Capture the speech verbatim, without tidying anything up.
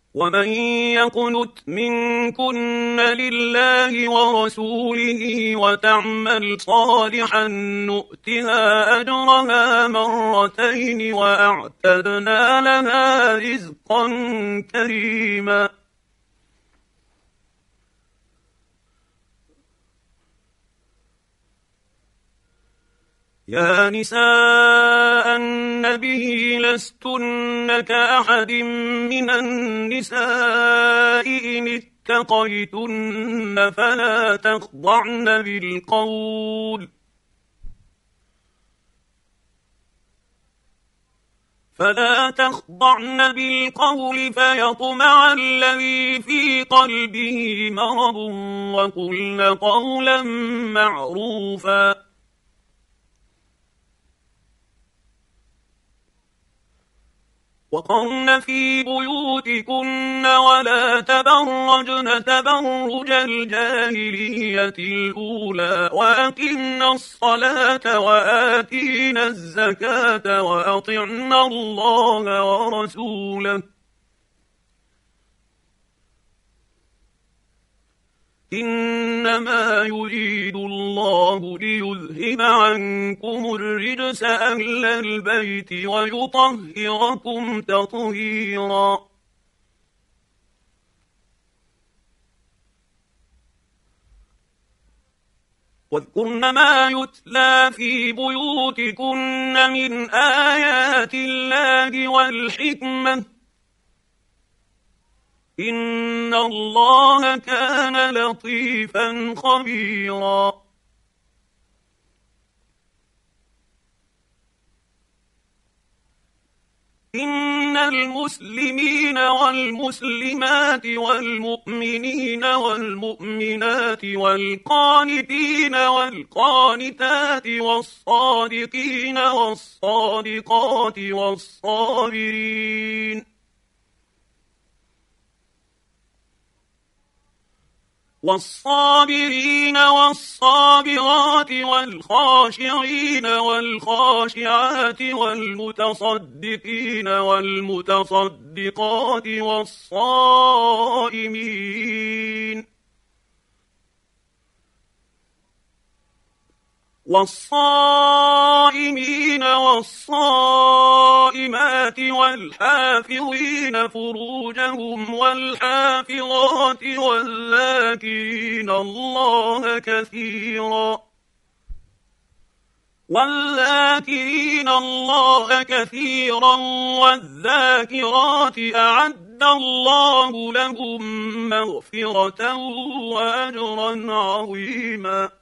ومن يقنت منكن لله ورسوله وتعمل صالحا نؤتها أجرها مرتين وأعتدنا لها رزقا كريما. يا نساء النبي لستن كأحد من النساء إن اتقيتن فلا تخضعن بالقول فلا تخضعن بالقول فيطمع الذي في قلبه مرض وقلن قولا معروفا. وقرن في بيوتكن ولا تبرجن تبرج الجاهلية الأولى وأقمن الصلاة وآتين الزكاة وأطعن الله ورسوله إنما يريد الله ليذهب عنكم الرجس أهل البيت ويطهركم تطهيرا. واذكرن ما يتلى في بيوتكن من آيات الله والحكمة إن الله كان لطيفا خبيرا. إن المسلمين والمسلمات والمؤمنين والمؤمنات والقانتين والقانتات والصادقين والصادقات والصابرين والصابرين والصابرات والخاشعين والخاشعات والمتصدقين والمتصدقات والصائمين والصائمين والصائمات والحافظين فروجهم والحافظات والذاكرين الله كثيرا والذاكرين الله كثيرا والذاكرات أعد الله لهم مغفرة وأجرا عظيما.